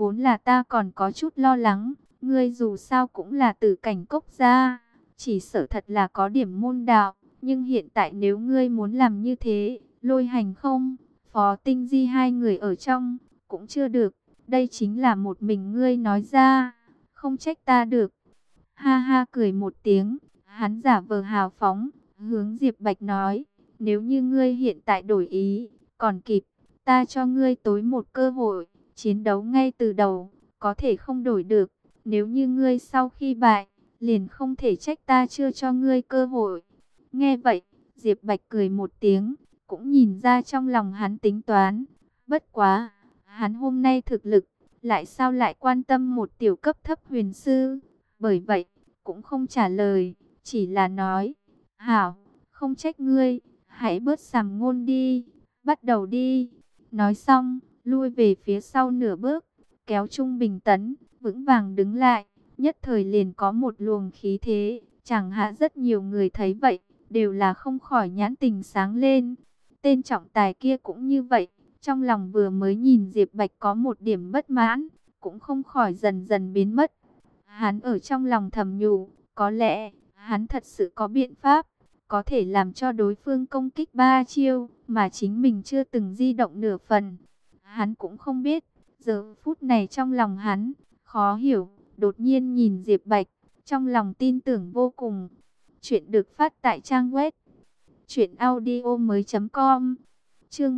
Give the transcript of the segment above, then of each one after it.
vốn là ta còn có chút lo lắng, ngươi dù sao cũng là Tử Cảnh Cốc gia, chỉ sợ thật là có điểm môn đạo, nhưng hiện tại nếu ngươi muốn làm như thế, Lôi Hành không, Phó Tinh Di hai người ở trong, cũng chưa được, đây chính là một mình ngươi nói ra, không trách ta được. Ha ha cười một tiếng, hắn giả vờ hào phóng, hướng Diệp Bạch nói, nếu như ngươi hiện tại đổi ý, còn kịp, ta cho ngươi tối một cơ hội, chiến đấu ngay từ đầu, có thể không đổi được, nếu như ngươi sau khi bại, liền không thể trách ta chưa cho ngươi cơ hội. Nghe vậy, Diệp Bạch cười một tiếng, cũng nhìn ra trong lòng hắn tính toán, bất quá, hắn hôm nay thực lực, lại sao lại quan tâm một tiểu cấp thấp huyền sư, bởi vậy, cũng không trả lời, chỉ là nói, hảo, không trách ngươi, hãy bớt sàm ngôn đi, bắt đầu đi. Nói xong, lui về phía sau nửa bước, kéo Trung Bình Tấn, vững vàng đứng lại, nhất thời liền có một luồng khí thế, chẳng hạn rất nhiều người thấy vậy, đều là không khỏi nhãn tình sáng lên. Tên trọng tài kia cũng như vậy, trong lòng vừa mới nhìn Diệp Bạch có một điểm bất mãn, cũng không khỏi dần dần biến mất. Hắn ở trong lòng thầm nhủ, có lẽ, hắn thật sự có biện pháp, có thể làm cho đối phương công kích 3 chiêu, mà chính mình chưa từng di động nửa phần. Hắn cũng không biết, giờ phút này trong lòng hắn, khó hiểu, đột nhiên nhìn Diệp Bạch, trong lòng tin tưởng vô cùng. Chuyện được phát tại trang web truyệnaudiomoi.com. Chương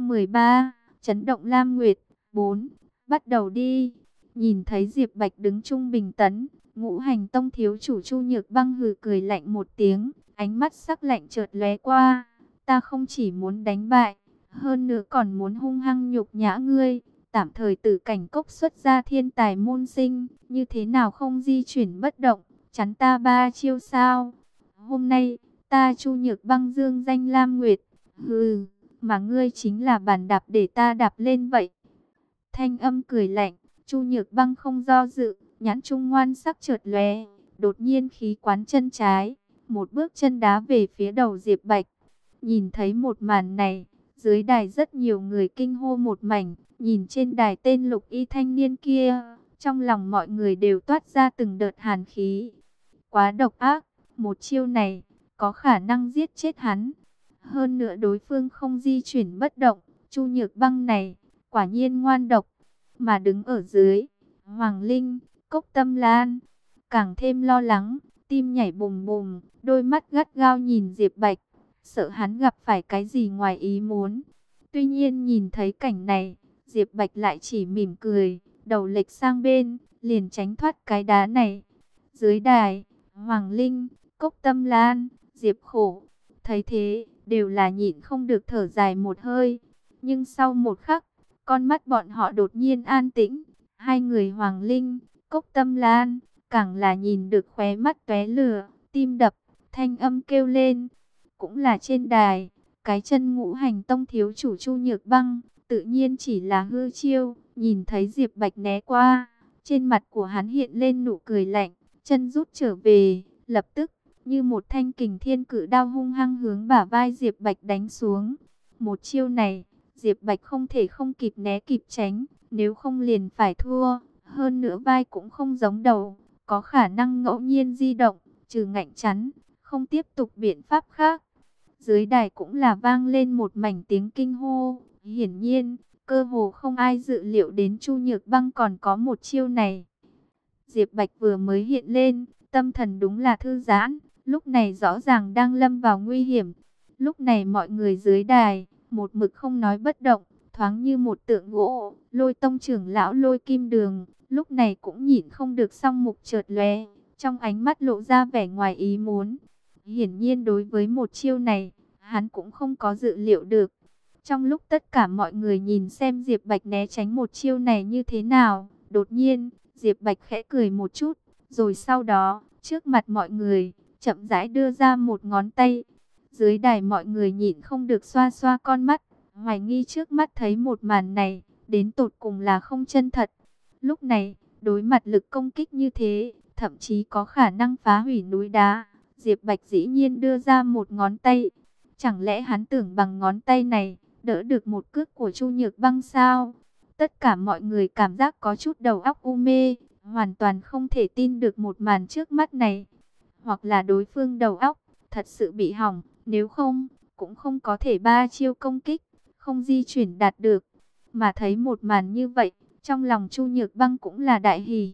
713, Chấn động Lam Nguyệt 4, bắt đầu đi. Nhìn thấy Diệp Bạch đứng Trung Bình Tấn, Ngũ Hành Tông thiếu chủ Chu Nhược Băng hừ cười lạnh một tiếng, ánh mắt sắc lạnh chợt lóe qua, ta không chỉ muốn đánh bại, hơn nữa còn muốn hung hăng nhục nhã ngươi. Tạm thời Tử Cảnh Cốc xuất ra thiên tài môn sinh, như thế nào không di chuyển bất động, chắn ta 3 chiêu sao? Hôm nay, ta Chu Nhược Băng dương danh Lam Nguyệt, hừ, mà ngươi chính là bàn đạp để ta đạp lên vậy. Thanh âm cười lạnh, Chu Nhược Băng không do dự, nhãn trung ngoan sắc chợt lóe, đột nhiên khí quán chân trái, một bước chân đá về phía đầu Diệp Bạch. Nhìn thấy một màn này, dưới đài rất nhiều người kinh hô một mảnh, nhìn trên đài tên lục y thanh niên kia, trong lòng mọi người đều toát ra từng đợt hàn khí. Quá độc ác, một chiêu này, có khả năng giết chết hắn. Hơn nữa đối phương không di chuyển bất động, Chu Nhược Băng này, quả nhiên ngoan độc. Mà đứng ở dưới, Hoàng Linh, Cốc Tâm Lan, càng thêm lo lắng, tim nhảy bùm bùm, đôi mắt gắt gao nhìn Diệp Bạch, sợ hắn gặp phải cái gì ngoài ý muốn. Tuy nhiên nhìn thấy cảnh này, Diệp Bạch lại chỉ mỉm cười, đầu lệch sang bên, liền tránh thoát cái đá này. Dưới đài, Hoàng Linh, Cốc Tâm Lan, Diệp Khổ, thấy thế, đều là nhịn không được thở dài một hơi. Nhưng sau một khắc, con mắt bọn họ đột nhiên an tĩnh, hai người Hoàng Linh, Cốc Tâm Lan, càng là nhìn được khóe mắt tóe lửa, tim đập, thanh âm kêu lên. Cũng là trên đài, cái chân Ngũ Hành Tông thiếu chủ Chu Nhược Băng, tự nhiên chỉ là hư chiêu, nhìn thấy Diệp Bạch né qua, trên mặt của hắn hiện lên nụ cười lạnh, chân rút trở về, lập tức, như một thanh kình thiên cự đao hung hăng hướng bả vai Diệp Bạch đánh xuống. Một chiêu này, Diệp Bạch không thể không kịp né kịp tránh, nếu không liền phải thua. Hơn nữa vai cũng không giống đầu, có khả năng ngẫu nhiên di động, trừ ngạnh chắn, không tiếp tục biện pháp khác. Dưới đài cũng là vang lên một mảnh tiếng kinh hô. Hiển nhiên, cơ hồ không ai dự liệu đến Chu Nhược Băng còn có một chiêu này. Diệp Bạch vừa mới hiện lên, tâm thần đúng là thư giãn, lúc này rõ ràng đang lâm vào nguy hiểm. Lúc này mọi người dưới đài, một mực không nói bất động, thoáng như một tượng gỗ. Lôi Tông trưởng lão Lôi Kim Đường, lúc này cũng nhịn không được song mục chợt lóe, trong ánh mắt lộ ra vẻ ngoài ý muốn. Hiển nhiên đối với một chiêu này, hắn cũng không có dự liệu được. Trong lúc tất cả mọi người nhìn xem Diệp Bạch né tránh một chiêu này như thế nào, đột nhiên, Diệp Bạch khẽ cười một chút, rồi sau đó, trước mặt mọi người, chậm rãi đưa ra một ngón tay. Dưới đài mọi người nhịn không được xoa xoa con mắt, hoài nghi trước mắt thấy một màn này, đến tột cùng là không chân thật. Lúc này, đối mặt lực công kích như thế, thậm chí có khả năng phá hủy núi đá, Diệp Bạch dĩ nhiên đưa ra một ngón tay. Chẳng lẽ hắn tưởng bằng ngón tay này, đỡ được một cước của Chu Nhược Băng sao? Tất cả mọi người cảm giác có chút đầu óc u mê, hoàn toàn không thể tin được một màn trước mắt này. Hoặc là đối phương đầu óc thật sự bị hỏng, nếu không, cũng không có thể ba chiêu công kích, không di chuyển đạt được. Mà thấy một màn như vậy, trong lòng Chu Nhược Băng cũng là đại hỉ.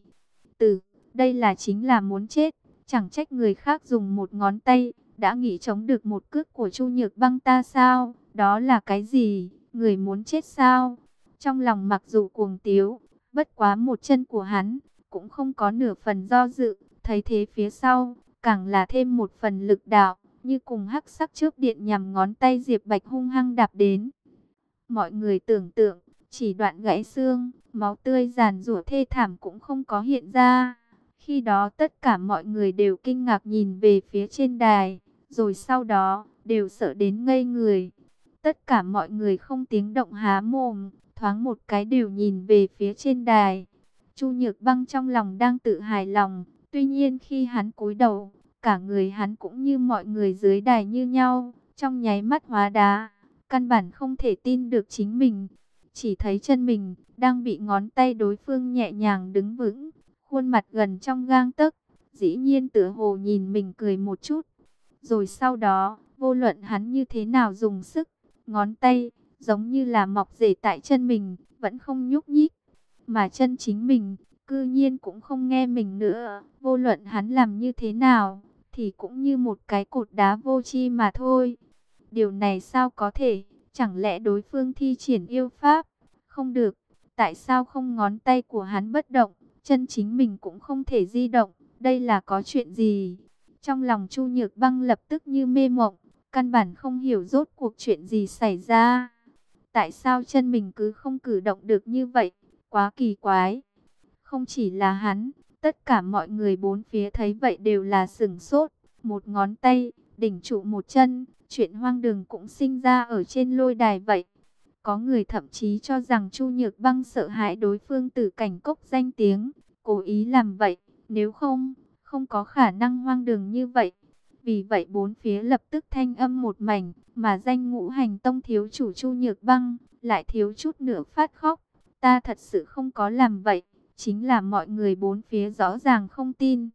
Đây là chính là muốn chết, chẳng trách người khác dùng một ngón tay, đã nghĩ chống được một cước của Chu Nhược Băng ta sao? Đó là cái gì? Người muốn chết sao? Trong lòng mặc dù cuồng tiếu, bất quá một chân của hắn, cũng không có nửa phần do dự, thấy thế phía sau, càng là thêm một phần lực đạo, như cùng hắc sắc chớp điện nhằm ngón tay Diệp Bạch hung hăng đạp đến. Mọi người tưởng tượng, chỉ đoạn gãy xương, máu tươi giàn giụa thê thảm cũng không có hiện ra. Khi đó tất cả mọi người đều kinh ngạc nhìn về phía trên đài, rồi sau đó đều sợ đến ngây người. Tất cả mọi người không tiếng động há mồm, thoáng một cái đều nhìn về phía trên đài. Chu Nhược Băng trong lòng đang tự hài lòng, tuy nhiên khi hắn cúi đầu, cả người hắn cũng như mọi người dưới đài như nhau, trong nháy mắt hóa đá, căn bản không thể tin được chính mình. Chỉ thấy chân mình đang bị ngón tay đối phương nhẹ nhàng đứng vững, khuôn mặt gần trong gang tấc, dĩ nhiên tựa hồ nhìn mình cười một chút. Rồi sau đó, vô luận hắn như thế nào dùng sức, ngón tay giống như là mọc rễ tại chân mình, vẫn không nhúc nhích. Mà chân chính mình, cư nhiên cũng không nghe mình nữa. Vô luận hắn làm như thế nào, thì cũng như một cái cột đá vô tri mà thôi. Điều này sao có thể? Chẳng lẽ đối phương thi triển yêu pháp? Không được. Tại sao không ngón tay của hắn bất động, chân chính mình cũng không thể di động? Đây là có chuyện gì? Trong lòng Chu Nhược Băng lập tức như mê mộng, căn bản không hiểu rốt cuộc chuyện gì xảy ra. Tại sao chân mình cứ không cử động được như vậy? Quá kỳ quái. Không chỉ là hắn, tất cả mọi người bốn phía thấy vậy đều là sửng sốt. Một ngón tay, đỉnh trụ một chân, chuyện hoang đường cũng sinh ra ở trên lôi đài vậy. Có người thậm chí cho rằng Chu Nhược Băng sợ hãi đối phương Tử Cảnh Cốc danh tiếng, cố ý làm vậy, nếu không, không có khả năng hoang đường như vậy. Vì vậy bốn phía lập tức thanh âm một mảnh, mà danh Ngũ Hành Tông thiếu chủ Chu Nhược Băng lại thiếu chút nữa phát khóc. Ta thật sự không có làm vậy, chính là mọi người bốn phía rõ ràng không tin.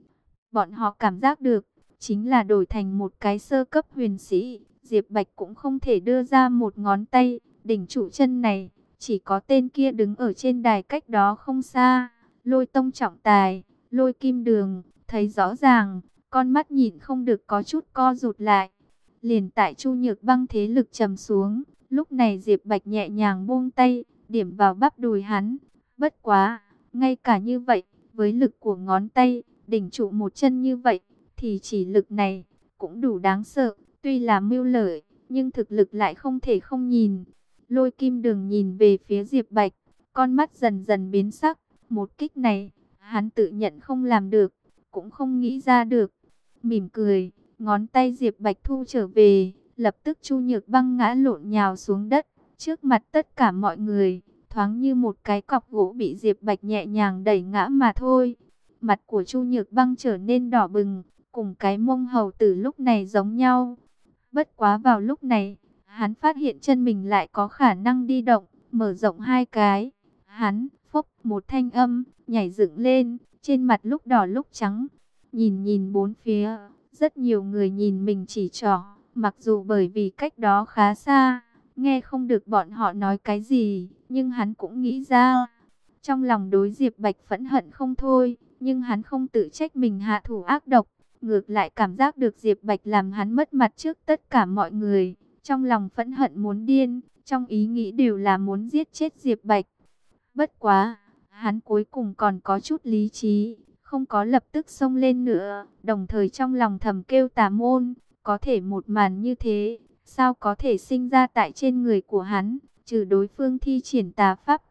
Bọn họ cảm giác được, chính là đổi thành một cái sơ cấp huyền sĩ, Diệp Bạch cũng không thể đưa ra một ngón tay, đỉnh trụ chân này, chỉ có tên kia đứng ở trên đài cách đó không xa, Lôi Tông trọng tài, Lôi Kim Đường, thấy rõ ràng, con mắt nhìn không được có chút co rụt lại. Liền tại Chu Nhược Băng thế lực trầm xuống, lúc này Diệp Bạch nhẹ nhàng buông tay, điểm vào bắp đùi hắn. Bất quá, ngay cả như vậy, với lực của ngón tay, đỉnh trụ một chân như vậy, thì chỉ lực này cũng đủ đáng sợ. Tuy là mưu lợi, nhưng thực lực lại không thể không nhìn. Lôi Kim Đường nhìn về phía Diệp Bạch, con mắt dần dần biến sắc. Một kích này, hắn tự nhận không làm được, cũng không nghĩ ra được. Mỉm cười, ngón tay Diệp Bạch thu trở về, lập tức Chu Nhược Băng ngã lộn nhào xuống đất, trước mặt tất cả mọi người, thoáng như một cái cọc gỗ bị Diệp Bạch nhẹ nhàng đẩy ngã mà thôi. Mặt của Chu Nhược Băng trở nên đỏ bừng, cùng cái mông hầu tử lúc này giống nhau. Bất quá vào lúc này, hắn phát hiện chân mình lại có khả năng đi động, mở rộng hai cái. Hắn, phốc một thanh âm, nhảy dựng lên, trên mặt lúc đỏ lúc trắng. Nhìn nhìn bốn phía, rất nhiều người nhìn mình chỉ trỏ, mặc dù bởi vì cách đó khá xa, nghe không được bọn họ nói cái gì, nhưng hắn cũng nghĩ ra. Trong lòng đối Diệp Bạch phẫn hận không thôi, nhưng hắn không tự trách mình hạ thủ ác độc, ngược lại cảm giác được Diệp Bạch làm hắn mất mặt trước tất cả mọi người. Trong lòng phẫn hận muốn điên, trong ý nghĩ đều là muốn giết chết Diệp Bạch. Bất quá, hắn cuối cùng còn có chút lý trí, không có lập tức xông lên nữa, đồng thời trong lòng thầm kêu tà môn, có thể một màn như thế, sao có thể sinh ra tại trên người của hắn, trừ đối phương thi triển tà pháp.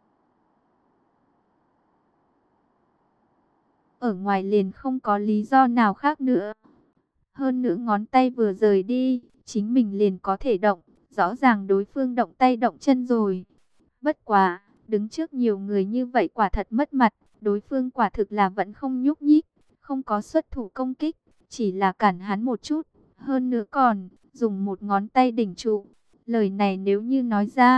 Ở ngoài liền không có lý do nào khác nữa. Hơn nữa ngón tay vừa rời đi, chính mình liền có thể động, rõ ràng đối phương động tay động chân rồi. Bất quá, đứng trước nhiều người như vậy quả thật mất mặt, đối phương quả thực là vẫn không nhúc nhích, không có xuất thủ công kích, chỉ là cản hắn một chút, hơn nữa còn dùng một ngón tay đỉnh trụ. Lời này nếu như nói ra,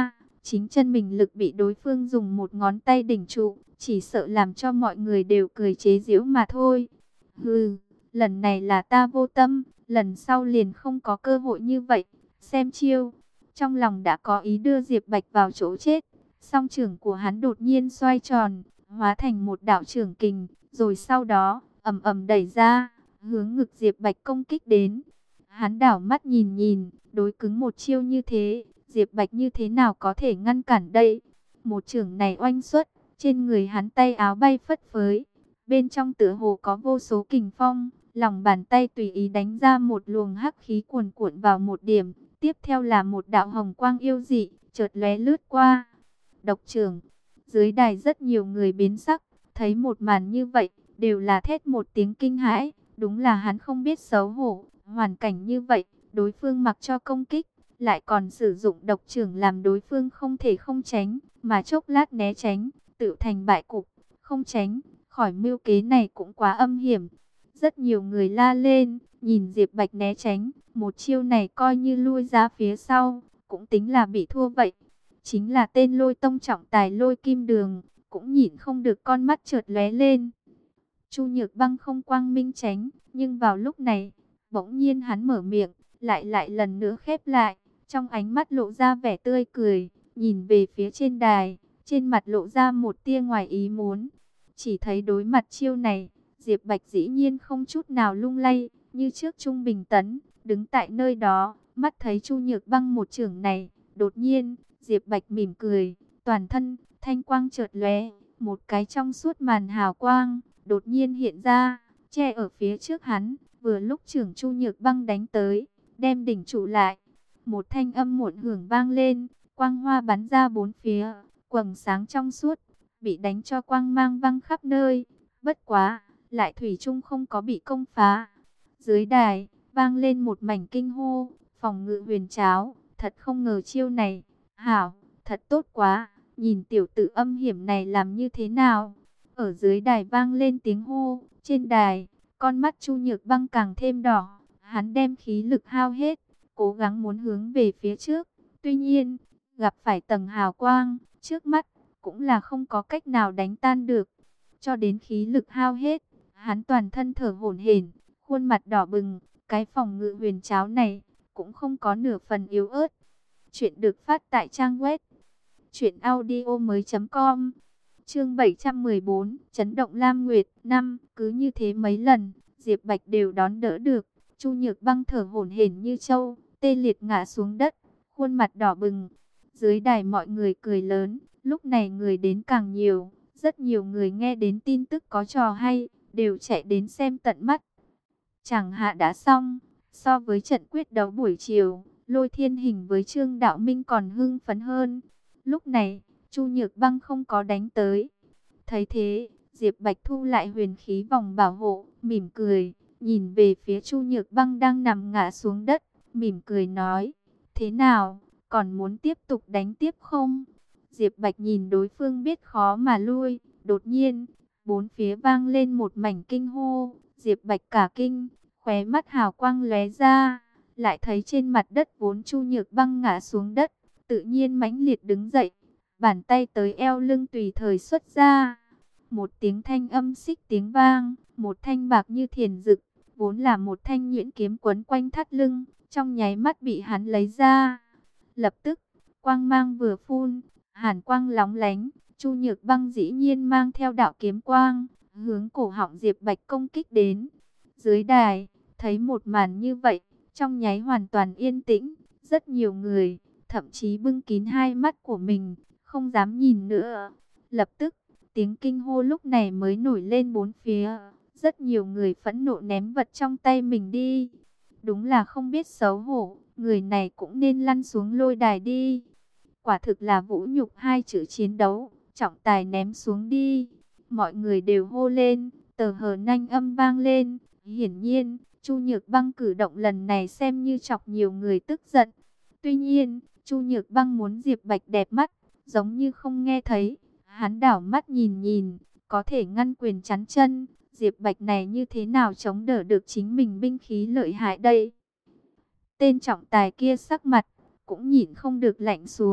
Chính chân mình lực bị đối phương dùng một ngón tay đỉnh trụ, chỉ sợ làm cho mọi người đều cười chế giễu mà thôi. Hừ, lần này là ta vô tâm, lần sau liền không có cơ hội như vậy. Xem chiêu, trong lòng đã có ý đưa Diệp Bạch vào chỗ chết. Song trưởng của hắn đột nhiên xoay tròn, hóa thành một đạo trưởng kình, rồi sau đó ầm ầm đẩy ra, hướng ngực Diệp Bạch công kích đến. Hắn đảo mắt nhìn nhìn, đối cứng một chiêu như thế, Diệp Bạch như thế nào có thể ngăn cản đây? Một chưởng này oanh xuất, trên người hắn tay áo bay phất phới, bên trong tựa hồ có vô số kình phong, lòng bàn tay tùy ý đánh ra một luồng hắc khí cuồn cuộn vào một điểm, tiếp theo là một đạo hồng quang yêu dị, chợt lóe lướt qua. Độc trưởng, dưới đài rất nhiều người biến sắc, thấy một màn như vậy, đều là thét một tiếng kinh hãi, đúng là hắn không biết xấu hổ, hoàn cảnh như vậy, đối phương mặc cho công kích, lại còn sử dụng độc trưởng làm đối phương không thể không tránh, mà chốc lát né tránh, tự thành bại cục, không tránh, khỏi mưu kế này cũng quá âm hiểm. Rất nhiều người la lên, nhìn Diệp Bạch né tránh, một chiêu này coi như lui ra phía sau, cũng tính là bị thua vậy. Chính là tên Lôi Tông trọng tài Lôi Kim Đường, cũng nhịn không được con mắt chợt lóe lên. Chu Nhược Băng không quang minh tránh, nhưng vào lúc này, bỗng nhiên hắn mở miệng, lại lần nữa khép lại, trong ánh mắt lộ ra vẻ tươi cười, nhìn về phía trên đài, trên mặt lộ ra một tia ngoài ý muốn. Chỉ thấy đối mặt chiêu này, Diệp Bạch dĩ nhiên không chút nào lung lay, như trước trung bình tấn, đứng tại nơi đó, mắt thấy Chu Nhược Băng một chưởng này, đột nhiên, Diệp Bạch mỉm cười, toàn thân, thanh quang chợt lóe, một cái trong suốt màn hào quang, đột nhiên hiện ra, che ở phía trước hắn, vừa lúc chưởng Chu Nhược Băng đánh tới, đem đỉnh trụ lại. Một thanh âm muộn hưởng vang lên, quang hoa bắn ra bốn phía, quầng sáng trong suốt, bị đánh cho quang mang văng khắp nơi. Bất quá, lại thủy chung không có bị công phá. Dưới đài, vang lên một mảnh kinh hô, phòng ngự huyền cháo, thật không ngờ chiêu này, hảo, thật tốt quá, nhìn tiểu tử âm hiểm này làm như thế nào. Ở dưới đài vang lên tiếng hô, trên đài, con mắt Chu Nhược Băng càng thêm đỏ, hắn đem khí lực hao hết, cố gắng muốn hướng về phía trước. Tuy nhiên, gặp phải tầng hào quang, trước mắt, cũng là không có cách nào đánh tan được. Cho đến khí lực hao hết, hắn toàn thân thở hổn hển, khuôn mặt đỏ bừng, cái phòng ngự huyền cháo này, cũng không có nửa phần yếu ớt. Chuyện được phát tại trang web truyệnaudiomoi.com. Chương 714, chấn động Lam Nguyệt. Năm, cứ như thế mấy lần, Diệp Bạch đều đón đỡ được. Chu Nhược Băng thở hổn hển như trâu, tê liệt ngã xuống đất, khuôn mặt đỏ bừng. Dưới đài mọi người cười lớn, lúc này người đến càng nhiều, rất nhiều người nghe đến tin tức có trò hay, đều chạy đến xem tận mắt. Chẳng hạ đã xong, so với trận quyết đấu buổi chiều, Lôi Thiên Hình với Trương Đạo Minh còn hưng phấn hơn. Lúc này, Chu Nhược Băng không có đánh tới. Thấy thế, Diệp Bạch thu lại huyền khí vòng bảo hộ, mỉm cười, nhìn về phía Chu Nhược Băng đang nằm ngã xuống đất, mỉm cười nói, thế nào, còn muốn tiếp tục đánh tiếp không? Diệp Bạch nhìn đối phương biết khó mà lui, đột nhiên, bốn phía vang lên một mảnh kinh hô, Diệp Bạch cả kinh, khóe mắt hào quang lóe ra, lại thấy trên mặt đất vốn Chu Nhược Băng ngã xuống đất, tự nhiên mãnh liệt đứng dậy, bàn tay tới eo lưng tùy thời xuất ra. Một tiếng thanh âm xích tiếng vang, một thanh bạc như thiền dực, vốn là một thanh nhuyễn kiếm quấn quanh thắt lưng, trong nháy mắt bị hắn lấy ra. Lập tức, quang mang vừa phun, hàn quang lóng lánh, Chu Nhược Băng dĩ nhiên mang theo đạo kiếm quang, hướng cổ họng Diệp Bạch công kích đến. Dưới đài, thấy một màn như vậy, trong nháy hoàn toàn yên tĩnh, rất nhiều người, thậm chí bưng kín hai mắt của mình, không dám nhìn nữa. Lập tức, tiếng kinh hô lúc này mới nổi lên bốn phía, rất nhiều người phẫn nộ ném vật trong tay mình đi. Đúng là không biết xấu hổ, người này cũng nên lăn xuống lôi đài đi. Quả thực là vũ nhục hai chữ chiến đấu, trọng tài ném xuống đi. Mọi người đều hô lên, tờ hờ nanh âm vang lên. Hiển nhiên, Chu Nhược Băng cử động lần này xem như chọc nhiều người tức giận. Tuy nhiên, Chu Nhược Băng muốn Diệp Bạch đẹp mắt, giống như không nghe thấy. Hắn đảo mắt nhìn nhìn, có thể ngăn quyền chắn chân. Diệp Bạch này như thế nào chống đỡ được chính mình binh khí lợi hại đây? Tên trọng tài kia sắc mặt cũng nhịn không được lạnh xuống,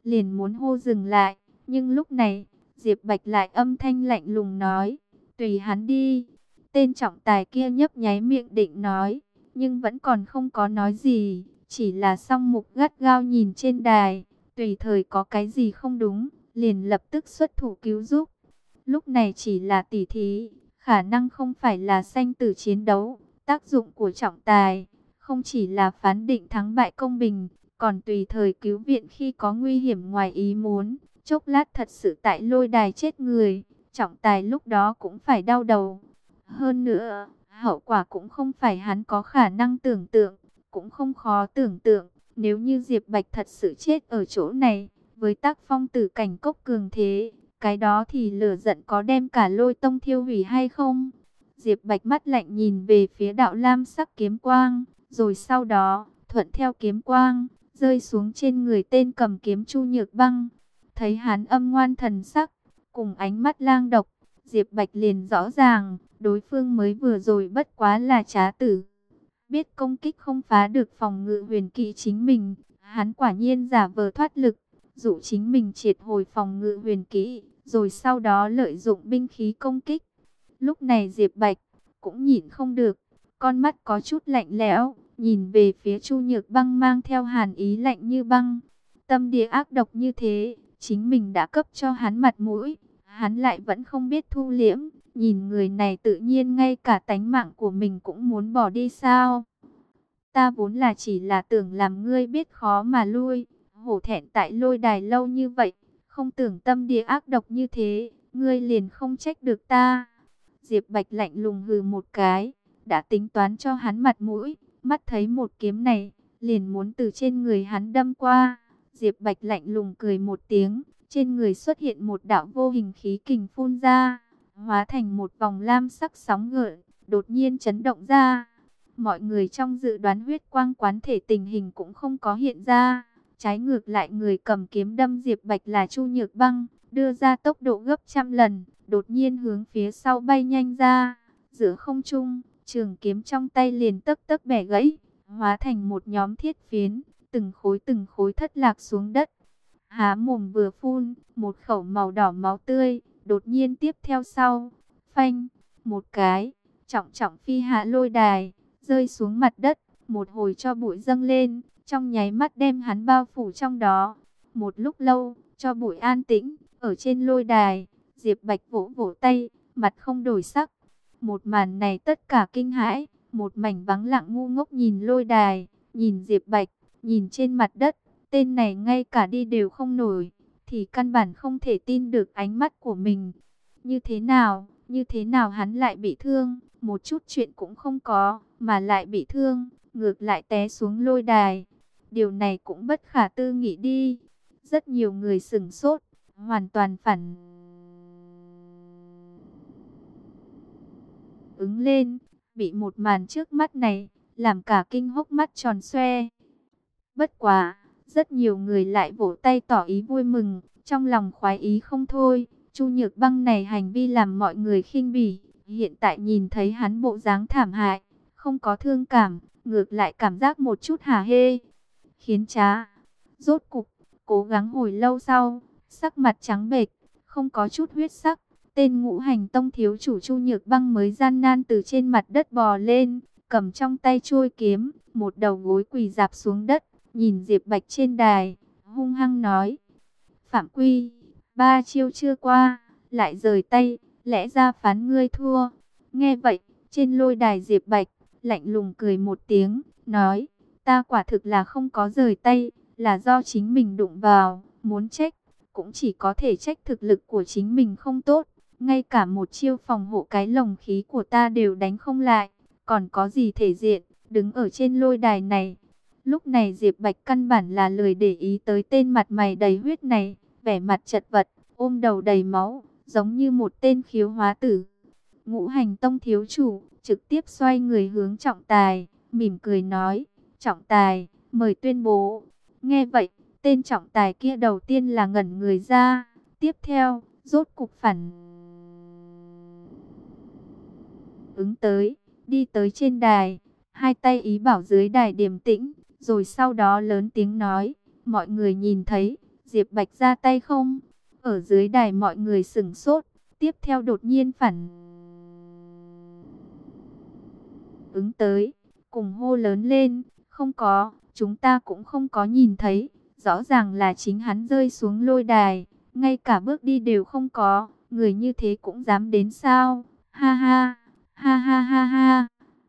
liền muốn hô dừng lại. Nhưng lúc này, Diệp Bạch lại âm thanh lạnh lùng nói, tùy hắn đi. Tên trọng tài kia nhấp nháy miệng định nói, nhưng vẫn còn không có nói gì, chỉ là song mục gắt gao nhìn trên đài, tùy thời có cái gì không đúng, liền lập tức xuất thủ cứu giúp. Lúc này chỉ là tỉ thí, khả năng không phải là sanh tử chiến đấu. Tác dụng của trọng tài không chỉ là phán định thắng bại công bình, còn tùy thời cứu viện khi có nguy hiểm ngoài ý muốn. Chốc lát thật sự tại lôi đài chết người, trọng tài lúc đó cũng phải đau đầu. Hơn nữa, hậu quả cũng không phải hắn có khả năng tưởng tượng, cũng không khó tưởng tượng. Nếu như Diệp Bạch thật sự chết ở chỗ này, với tác phong tử cảnh cốc cường thế, cái đó thì lửa giận có đem cả lôi tông thiêu hủy hay không? Diệp Bạch mắt lạnh nhìn về phía đạo lam sắc kiếm quang, rồi sau đó, thuận theo kiếm quang, rơi xuống trên người tên cầm kiếm Chu Nhược Băng. Thấy hắn âm ngoan thần sắc, cùng ánh mắt lang độc, Diệp Bạch liền rõ ràng, đối phương mới vừa rồi bất quá là trá tử. Biết công kích không phá được phòng ngự huyền kỵ chính mình, hắn quả nhiên giả vờ thoát lực, dụ chính mình triệt hồi phòng ngự huyền kỵ, rồi sau đó lợi dụng binh khí công kích. Lúc này Diệp Bạch cũng nhịn không được, con mắt có chút lạnh lẽo, nhìn về phía Chu Nhược Băng mang theo hàn ý lạnh như băng. Tâm địa ác độc như thế, chính mình đã cấp cho hắn mặt mũi, hắn lại vẫn không biết thu liễm. Nhìn người này tự nhiên ngay cả tánh mạng của mình cũng muốn bỏ đi sao? Ta vốn là chỉ là tưởng làm ngươi biết khó mà lui, hổ thẹn tại lôi đài lâu như vậy, không tưởng tâm địa ác độc như thế, ngươi liền không trách được ta. Diệp Bạch lạnh lùng hừ một cái, đã tính toán cho hắn mặt mũi, mắt thấy một kiếm này, liền muốn từ trên người hắn đâm qua. Diệp Bạch lạnh lùng cười một tiếng, trên người xuất hiện một đạo vô hình khí kình phun ra, hóa thành một vòng lam sắc sóng gợn, đột nhiên chấn động ra. Mọi người trong dự đoán huyết quang quán thể tình hình cũng không có hiện ra. Trái ngược lại người cầm kiếm đâm Diệp Bạch là Chu Nhược Băng, đưa ra tốc độ gấp trăm lần, đột nhiên hướng phía sau bay nhanh ra. Giữa không trung, trường kiếm trong tay liền tấc tấc bẻ gãy, hóa thành một nhóm thiết phiến, từng khối thất lạc xuống đất. Há mồm vừa phun, một khẩu màu đỏ máu tươi, đột nhiên tiếp theo sau. Phanh, một cái, trọng trọng phi hạ lôi đài, rơi xuống mặt đất, một hồi cho bụi dâng lên, trong nháy mắt đem hắn bao phủ trong đó. Một lúc lâu, cho bụi an tĩnh, ở trên lôi đài, Diệp Bạch vỗ vỗ tay, mặt không đổi sắc. Một màn này tất cả kinh hãi, một mảnh vắng lặng ngu ngốc nhìn lôi đài, nhìn Diệp Bạch, nhìn trên mặt đất, tên này ngay cả đi đều không nổi, thì căn bản không thể tin được ánh mắt của mình. Như thế nào hắn lại bị thương, một chút chuyện cũng không có, mà lại bị thương, ngược lại té xuống lôi đài. Điều này cũng bất khả tư nghị đi. Rất nhiều người sửng sốt, hoàn toàn phản ứng lên, bị một màn trước mắt này, làm cả kinh hốc mắt tròn xoe. Bất quá, rất nhiều người lại vỗ tay tỏ ý vui mừng, trong lòng khoái ý không thôi. Chu Nhược Băng này hành vi làm mọi người khinh bỉ, hiện tại nhìn thấy hắn bộ dáng thảm hại, không có thương cảm, ngược lại cảm giác một chút hả hê, khiến trá. Rốt cục, cố gắng hồi lâu sau, sắc mặt trắng bệch, không có chút huyết sắc, tên Ngũ Hành Tông thiếu chủ Chu Nhược Băng mới gian nan từ trên mặt đất bò lên, cầm trong tay chuôi kiếm, một đầu gối quỳ rạp xuống đất, nhìn Diệp Bạch trên đài, hung hăng nói: Phạm Quy, 3 chiêu chưa qua, lại rời tay, lẽ ra phán ngươi thua. Nghe vậy, trên lôi đài Diệp Bạch lạnh lùng cười một tiếng, nói: ta quả thực là không có rời tay, là do chính mình đụng vào, muốn trách, cũng chỉ có thể trách thực lực của chính mình không tốt. Ngay cả một chiêu phòng hộ cái lồng khí của ta đều đánh không lại, còn có gì thể diện, đứng ở trên lôi đài này. Lúc này Diệp Bạch căn bản là lười để ý tới tên mặt mày đầy huyết này, vẻ mặt chật vật, ôm đầu đầy máu, giống như một tên khiếu hóa tử. Ngũ Hành Tông thiếu chủ trực tiếp xoay người hướng trọng tài, mỉm cười nói: Trọng tài, mời tuyên bố. Nghe vậy, tên trọng tài kia đầu tiên là ngẩn người ra, tiếp theo, rốt cục phản ứng tới, đi tới trên đài, hai tay ý bảo dưới đài điềm tĩnh, rồi sau đó lớn tiếng nói: mọi người nhìn thấy, Diệp Bạch ra tay không? Ở dưới đài mọi người sửng sốt, tiếp theo đột nhiên phản ứng tới, cùng hô lớn lên, không có, chúng ta cũng không có nhìn thấy, rõ ràng là chính hắn rơi xuống lôi đài, ngay cả bước đi đều không có, người như thế cũng dám đến sao? Ha ha, ha ha ha ha.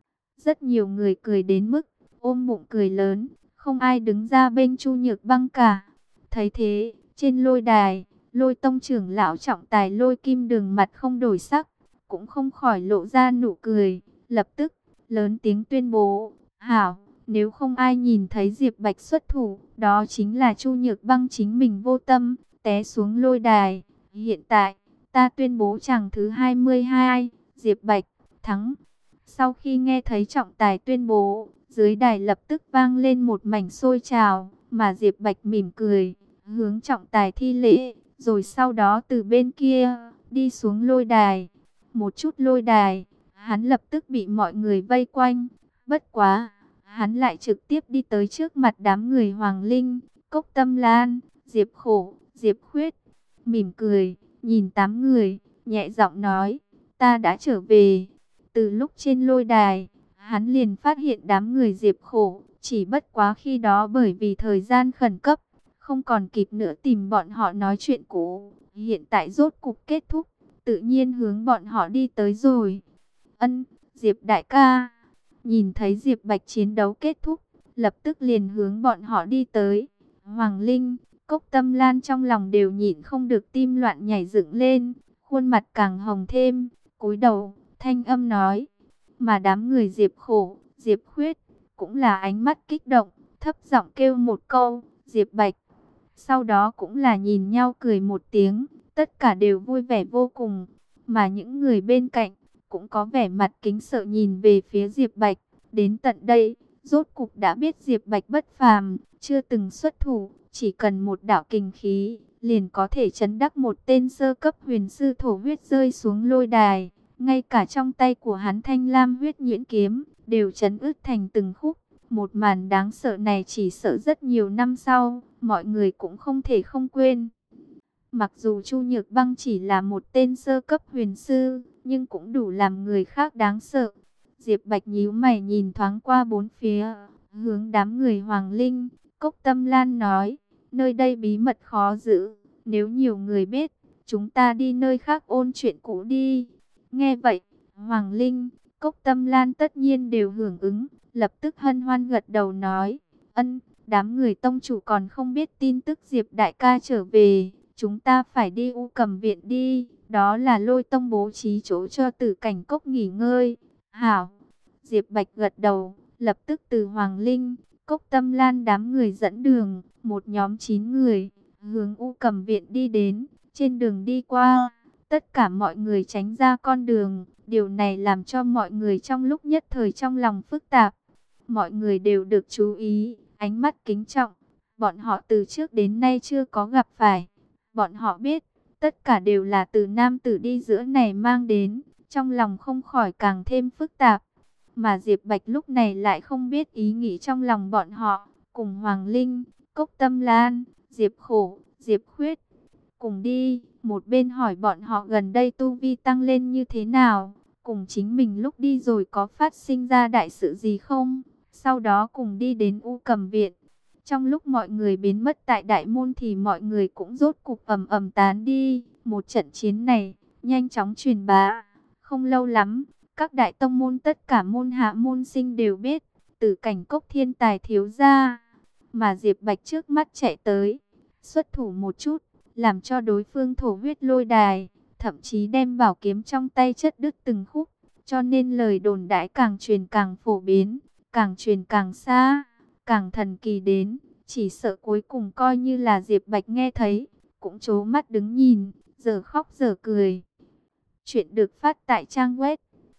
Rất nhiều người cười đến mức ôm bụng cười lớn, không ai đứng ra bên Chu Nhược Băng cả. Thấy thế, trên lôi đài, Lôi tông trưởng lão trọng tài Lôi Kim Đường mặt không đổi sắc, cũng không khỏi lộ ra nụ cười, lập tức lớn tiếng tuyên bố, hảo, nếu không ai nhìn thấy Diệp Bạch xuất thủ, đó chính là Chu Nhược Băng chính mình vô tâm, té xuống lôi đài. Hiện tại, ta tuyên bố chàng thứ 22, Diệp Bạch, thắng. Sau khi nghe thấy trọng tài tuyên bố, dưới đài lập tức vang lên một mảnh sôi trào, mà Diệp Bạch mỉm cười, hướng trọng tài thi lễ, rồi sau đó từ bên kia, đi xuống lôi đài. Một chút lôi đài, hắn lập tức bị mọi người vây quanh, bất quá, hắn lại trực tiếp đi tới trước mặt đám người Hoàng Linh, Cốc Tâm Lan, Diệp Khổ, Diệp Khuyết, mỉm cười, nhìn 8 người, nhẹ giọng nói, ta đã trở về. Từ lúc trên lôi đài, hắn liền phát hiện đám người Diệp Khổ, chỉ bất quá khi đó bởi vì thời gian khẩn cấp, không còn kịp nữa tìm bọn họ nói chuyện cũ, hiện tại rốt cục kết thúc, tự nhiên hướng bọn họ đi tới rồi. Ân, Diệp đại ca, nhìn thấy Diệp Bạch chiến đấu kết thúc, lập tức liền hướng bọn họ đi tới. Hoàng Linh, Cốc Tâm Lan trong lòng đều nhịn không được tim loạn nhảy dựng lên, khuôn mặt càng hồng thêm, cúi đầu, thanh âm nói. Mà đám người Diệp Khổ, Diệp Khuyết, cũng là ánh mắt kích động, thấp giọng kêu một câu, Diệp Bạch. Sau đó cũng là nhìn nhau cười một tiếng, tất cả đều vui vẻ vô cùng. Mà những người bên cạnh, cũng có vẻ mặt kính sợ nhìn về phía Diệp Bạch. Đến tận đây, rốt cục đã biết Diệp Bạch bất phàm, chưa từng xuất thủ, chỉ cần một đạo kình khí, liền có thể chấn đắc một tên sơ cấp huyền sư thổ huyết rơi xuống lôi đài. Ngay cả trong tay của hắn thanh lam huyết nhuyễn kiếm, đều chấn ướt thành từng khúc. Một màn đáng sợ này chỉ sợ rất nhiều năm sau, mọi người cũng không thể không quên. Mặc dù Chu Nhược Băng chỉ là một tên sơ cấp huyền sư, nhưng cũng đủ làm người khác đáng sợ. Diệp Bạch nhíu mày nhìn thoáng qua bốn phía, hướng đám người Hoàng Linh, Cốc Tâm Lan nói, nơi đây bí mật khó giữ, nếu nhiều người biết, chúng ta đi nơi khác ôn chuyện cũ đi. Nghe vậy, Hoàng Linh, Cốc Tâm Lan tất nhiên đều hưởng ứng, lập tức hân hoan gật đầu nói, ân, đám người tông chủ còn không biết tin tức Diệp đại ca trở về, chúng ta phải đi U Cầm viện đi, đó là Lôi tông bố trí chỗ cho Tử Cảnh Cốc nghỉ ngơi. Hảo, Diệp Bạch gật đầu, lập tức từ Hoàng Linh, Cốc Tâm Lan đám người dẫn đường, một nhóm 9 người, hướng U Cầm viện đi đến, trên đường đi qua. Tất cả mọi người tránh ra con đường, điều này làm cho mọi người trong lúc nhất thời trong lòng phức tạp. Mọi người đều được chú ý, ánh mắt kính trọng, bọn họ từ trước đến nay chưa có gặp phải. Bọn họ biết, tất cả đều là từ nam tử đi giữa này mang đến, trong lòng không khỏi càng thêm phức tạp. Mà Diệp Bạch lúc này lại không biết ý nghĩ trong lòng bọn họ, cùng Hoàng Linh, Cốc Tâm Lan, Diệp Khổ, Diệp Khuyết, cùng đi. Một bên hỏi bọn họ gần đây tu vi tăng lên như thế nào, cùng chính mình lúc đi rồi có phát sinh ra đại sự gì không. Sau đó cùng đi đến U Cầm viện. Trong lúc mọi người biến mất tại đại môn thì mọi người cũng rốt cục ầm ầm tán đi. Một trận chiến này nhanh chóng truyền bá. Không lâu lắm, các đại tông môn tất cả môn hạ môn sinh đều biết Tử Cảnh Cốc thiên tài thiếu gia. Mà Diệp Bạch trước mắt chạy tới, xuất thủ một chút, làm cho đối phương thổ huyết lôi đài, thậm chí đem bảo kiếm trong tay chất đứt từng khúc, cho nên lời đồn đãi càng truyền càng phổ biến, càng truyền càng xa, càng thần kỳ đến, chỉ sợ cuối cùng coi như là Diệp Bạch nghe thấy, cũng trố mắt đứng nhìn, giờ khóc giờ cười. Chuyện được phát tại trang web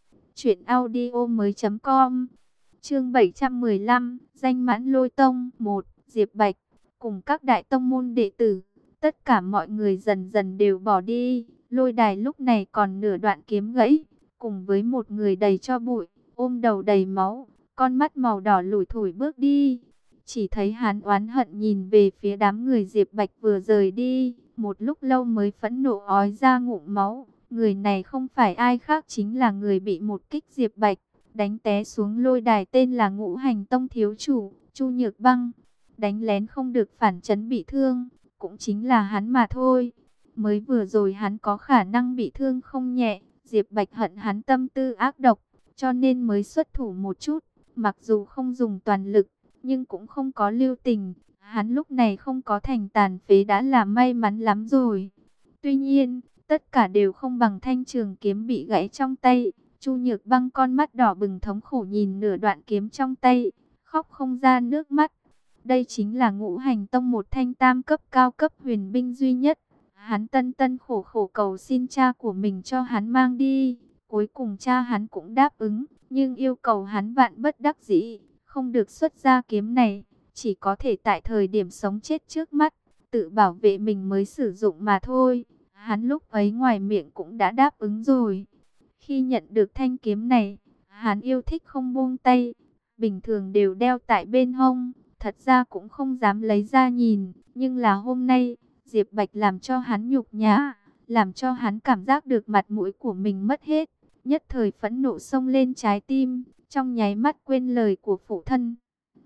truyệnaudiomoi.com. Chương 715, danh mãn Lôi Tông 1, Diệp Bạch cùng các đại tông môn đệ tử. Tất cả mọi người dần dần đều bỏ đi, lôi đài lúc này còn nửa đoạn kiếm gãy, cùng với một người đầy cho bụi, ôm đầu đầy máu, con mắt màu đỏ lủi thủi bước đi. Chỉ thấy hắn oán hận nhìn về phía đám người Diệp Bạch vừa rời đi, một lúc lâu mới phẫn nộ ói ra ngụm máu. Người này không phải ai khác chính là người bị một kích Diệp Bạch đánh té xuống lôi đài, tên là Ngũ Hành Tông thiếu chủ Chu Nhược Băng. Đánh lén không được phản chấn bị thương, cũng chính là hắn mà thôi. Mới vừa rồi hắn có khả năng bị thương không nhẹ, Diệp Bạch hận hắn tâm tư ác độc, cho nên mới xuất thủ một chút, mặc dù không dùng toàn lực, nhưng cũng không có lưu tình. Hắn lúc này không có thành tàn phế đã là may mắn lắm rồi. Tuy nhiên, tất cả đều không bằng thanh trường kiếm bị gãy trong tay. Chu Nhược Băng con mắt đỏ bừng thống khổ nhìn nửa đoạn kiếm trong tay, khóc không ra nước mắt. Đây chính là Ngũ Hành Tông một thanh tam cấp cao cấp huyền binh duy nhất. Hắn tân tân khổ khổ cầu xin cha của mình cho hắn mang đi. Cuối cùng cha hắn cũng đáp ứng, nhưng yêu cầu hắn vạn bất đắc dĩ, không được xuất ra kiếm này, chỉ có thể tại thời điểm sống chết trước mắt, tự bảo vệ mình mới sử dụng mà thôi. Hắn lúc ấy ngoài miệng cũng đã đáp ứng rồi. Khi nhận được thanh kiếm này, hắn yêu thích không buông tay, bình thường đều đeo tại bên hông, thật ra cũng không dám lấy ra nhìn, nhưng là hôm nay, Diệp Bạch làm cho hắn nhục nhã, làm cho hắn cảm giác được mặt mũi của mình mất hết, nhất thời phẫn nộ xông lên trái tim, trong nháy mắt quên lời của phụ thân.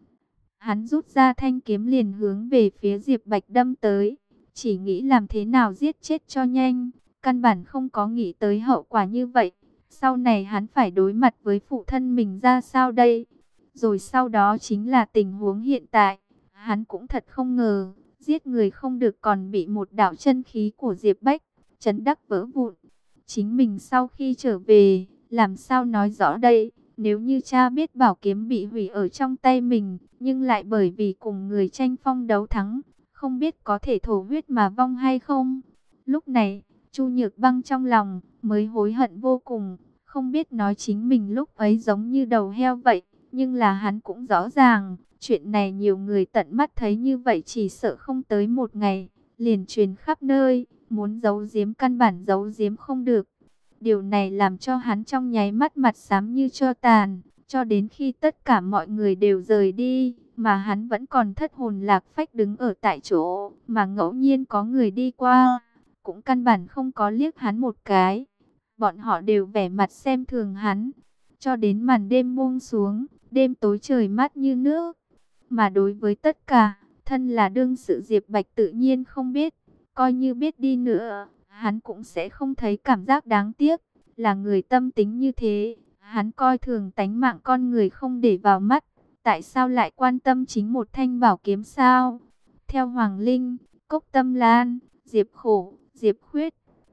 Hắn rút ra thanh kiếm liền hướng về phía Diệp Bạch đâm tới, chỉ nghĩ làm thế nào giết chết cho nhanh, căn bản không có nghĩ tới hậu quả như vậy. Sau này hắn phải đối mặt với phụ thân mình ra sao đây? Rồi sau đó chính là tình huống hiện tại. Hắn cũng thật không ngờ, giết người không được còn bị một đạo chân khí của Diệp Bách chấn đắc vỡ vụn. Chính mình sau khi trở về, làm sao nói rõ đây? Nếu như cha biết bảo kiếm bị hủy ở trong tay mình, nhưng lại bởi vì cùng người tranh phong đấu thắng, không biết có thể thổ huyết mà vong hay không? Lúc này, Chu Nhược Băng trong lòng mới hối hận vô cùng, không biết nói chính mình lúc ấy giống như đầu heo vậy, nhưng là hắn cũng rõ ràng, chuyện này nhiều người tận mắt thấy như vậy chỉ sợ không tới một ngày, liền truyền khắp nơi, muốn giấu giếm căn bản giấu giếm không được. Điều này làm cho hắn trong nháy mắt mặt xám như tro tàn, cho đến khi tất cả mọi người đều rời đi, mà hắn vẫn còn thất hồn lạc phách đứng ở tại chỗ, mà ngẫu nhiên có người đi qua, cũng căn bản không có liếc hắn một cái. Bọn họ đều vẻ mặt xem thường hắn, cho đến màn đêm buông xuống, đêm tối trời mát như nước. Mà đối với tất cả, thân là đương sự Diệp Bạch tự nhiên không biết, coi như biết đi nữa, hắn cũng sẽ không thấy cảm giác đáng tiếc. Là người tâm tính như thế, hắn coi thường tánh mạng con người không để vào mắt, tại sao lại quan tâm chính một thanh bảo kiếm sao? Theo Hoàng Linh, Cốc Tâm Lan, Diệp Khổ, Diệp Khuyết,